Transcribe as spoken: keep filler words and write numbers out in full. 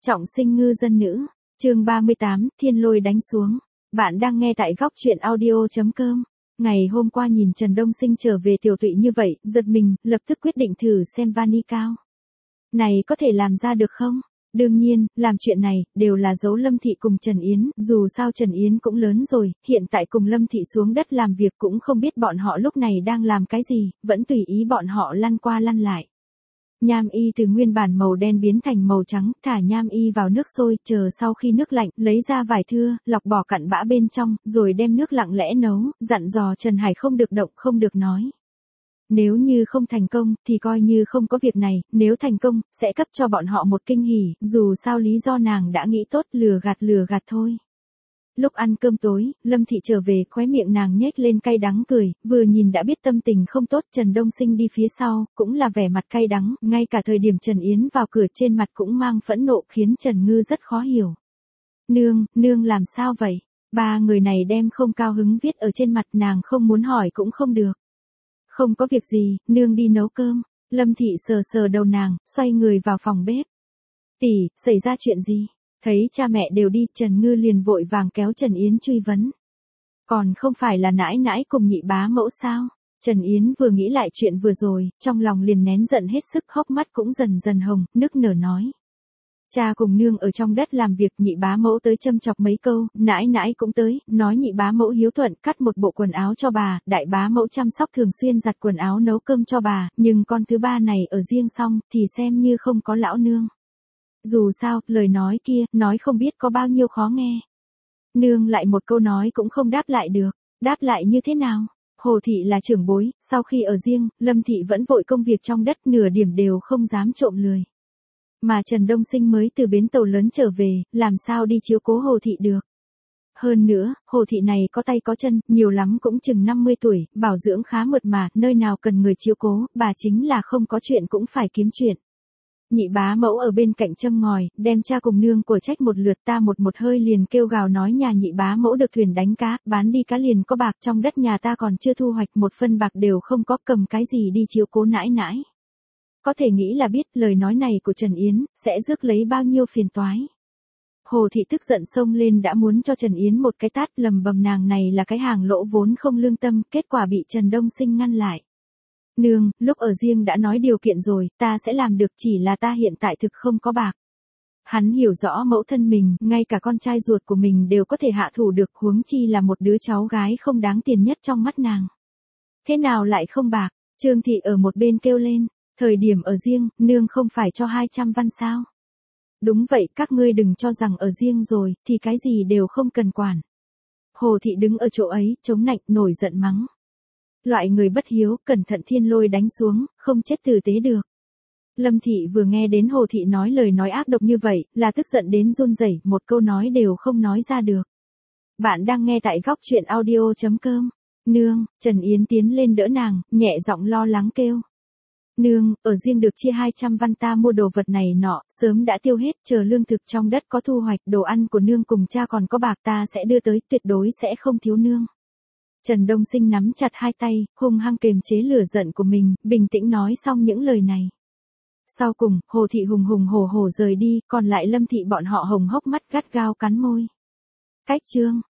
Trọng sinh ngư dân nữ, chương ba mươi tám, thiên lôi đánh xuống. Bạn đang nghe tại góc truyện audio.com. Ngày hôm qua nhìn Trần Đông Sinh trở về tiểu tụy như vậy, giật mình, lập tức quyết định thử xem vani cao này có thể làm ra được không? Đương nhiên, làm chuyện này, đều là giấu Lâm Thị cùng Trần Yến, dù sao Trần Yến cũng lớn rồi, hiện tại cùng Lâm Thị xuống đất làm việc cũng không biết bọn họ lúc này đang làm cái gì, vẫn tùy ý bọn họ lăn qua lăn lại. Nham y từ nguyên bản màu đen biến thành màu trắng, thả nham y vào nước sôi, chờ sau khi nước lạnh, lấy ra vải thưa, lọc bỏ cặn bã bên trong, rồi đem nước lặng lẽ nấu, dặn dò Trần Hải không được động, không được nói. Nếu như không thành công, thì coi như không có việc này, nếu thành công, sẽ cấp cho bọn họ một kinh hỉ, dù sao lý do nàng đã nghĩ tốt, lừa gạt lừa gạt thôi. Lúc ăn cơm tối, Lâm Thị trở về, khóe miệng nàng nhếch lên cay đắng cười, vừa nhìn đã biết tâm tình không tốt. Trần Đông Sinh đi phía sau, cũng là vẻ mặt cay đắng, ngay cả thời điểm Trần Yến vào cửa trên mặt cũng mang phẫn nộ, khiến Trần Ngư rất khó hiểu. Nương, nương làm sao vậy? Ba người này đem không cao hứng viết ở trên mặt, nàng không muốn hỏi cũng không được. Không có việc gì, nương đi nấu cơm. Lâm Thị sờ sờ đầu nàng, xoay người vào phòng bếp. Tỷ, xảy ra chuyện gì? Thấy cha mẹ đều đi, Trần Ngư liền vội vàng kéo Trần Yến truy vấn. Còn không phải là nãi nãi cùng nhị bá mẫu sao? Trần Yến vừa nghĩ lại chuyện vừa rồi, trong lòng liền nén giận hết sức, hốc mắt cũng dần dần hồng, nức nở nói. Cha cùng nương ở trong đất làm việc, nhị bá mẫu tới châm chọc mấy câu, nãi nãi cũng tới, nói nhị bá mẫu hiếu thuận cắt một bộ quần áo cho bà, đại bá mẫu chăm sóc thường xuyên giặt quần áo nấu cơm cho bà, nhưng con thứ ba này ở riêng xong, thì xem như không có lão nương. Dù sao, lời nói kia, nói không biết có bao nhiêu khó nghe. Nương lại một câu nói cũng không đáp lại được, đáp lại như thế nào? Hồ Thị là trưởng bối, sau khi ở riêng, Lâm Thị vẫn vội công việc trong đất, nửa điểm đều không dám trộm lười. Mà Trần Đông Sinh mới từ bến tàu lớn trở về, làm sao đi chiếu cố Hồ Thị được. Hơn nữa, Hồ Thị này có tay có chân, nhiều lắm cũng chừng năm mươi tuổi, bảo dưỡng khá mượt mà, nơi nào cần người chiếu cố, bà chính là không có chuyện cũng phải kiếm chuyện. Nhị bá mẫu ở bên cạnh châm ngòi, đem cha cùng nương của trách một lượt, ta một một hơi liền kêu gào nói nhà nhị bá mẫu được thuyền đánh cá, bán đi cá liền có bạc, trong đất nhà ta còn chưa thu hoạch một phân bạc đều không có, cầm cái gì đi chiếu cố nãi nãi. Có thể nghĩ là biết lời nói này của Trần Yến, sẽ rước lấy bao nhiêu phiền toái. Hồ Thị tức giận xông lên đã muốn cho Trần Yến một cái tát, lầm bầm nàng này là cái hàng lỗ vốn không lương tâm, kết quả bị Trần Đông Sinh ngăn lại. Nương, lúc ở riêng đã nói điều kiện rồi, ta sẽ làm được, chỉ là ta hiện tại thực không có bạc. Hắn hiểu rõ mẫu thân mình, ngay cả con trai ruột của mình đều có thể hạ thủ được, huống chi là một đứa cháu gái không đáng tiền nhất trong mắt nàng. Thế nào lại không bạc? Trương Thị ở một bên kêu lên, thời điểm ở riêng, nương không phải cho hai trăm văn sao? Đúng vậy, các ngươi đừng cho rằng ở riêng rồi, thì cái gì đều không cần quản. Hồ Thị đứng ở chỗ ấy, chống nạnh, nổi giận mắng. Loại người bất hiếu, cẩn thận thiên lôi đánh xuống, không chết tử tế được. Lâm Thị vừa nghe đến Hồ Thị nói lời nói ác độc như vậy, là tức giận đến run rẩy, một câu nói đều không nói ra được. Bạn đang nghe tại góc truyện audio.com. Nương, Trần Yến tiến lên đỡ nàng, nhẹ giọng lo lắng kêu. Nương, ở riêng được chia hai trăm văn, ta mua đồ vật này nọ, sớm đã tiêu hết, chờ lương thực trong đất có thu hoạch, đồ ăn của nương cùng cha còn có bạc ta sẽ đưa tới, tuyệt đối sẽ không thiếu nương. Trần Đông Sinh nắm chặt hai tay, hung hăng kềm chế lửa giận của mình, bình tĩnh nói xong những lời này. Sau cùng, Hồ Thị hùng hùng hổ hổ rời đi, còn lại Lâm Thị bọn họ hồng hốc mắt gắt gao cắn môi. Cách chương.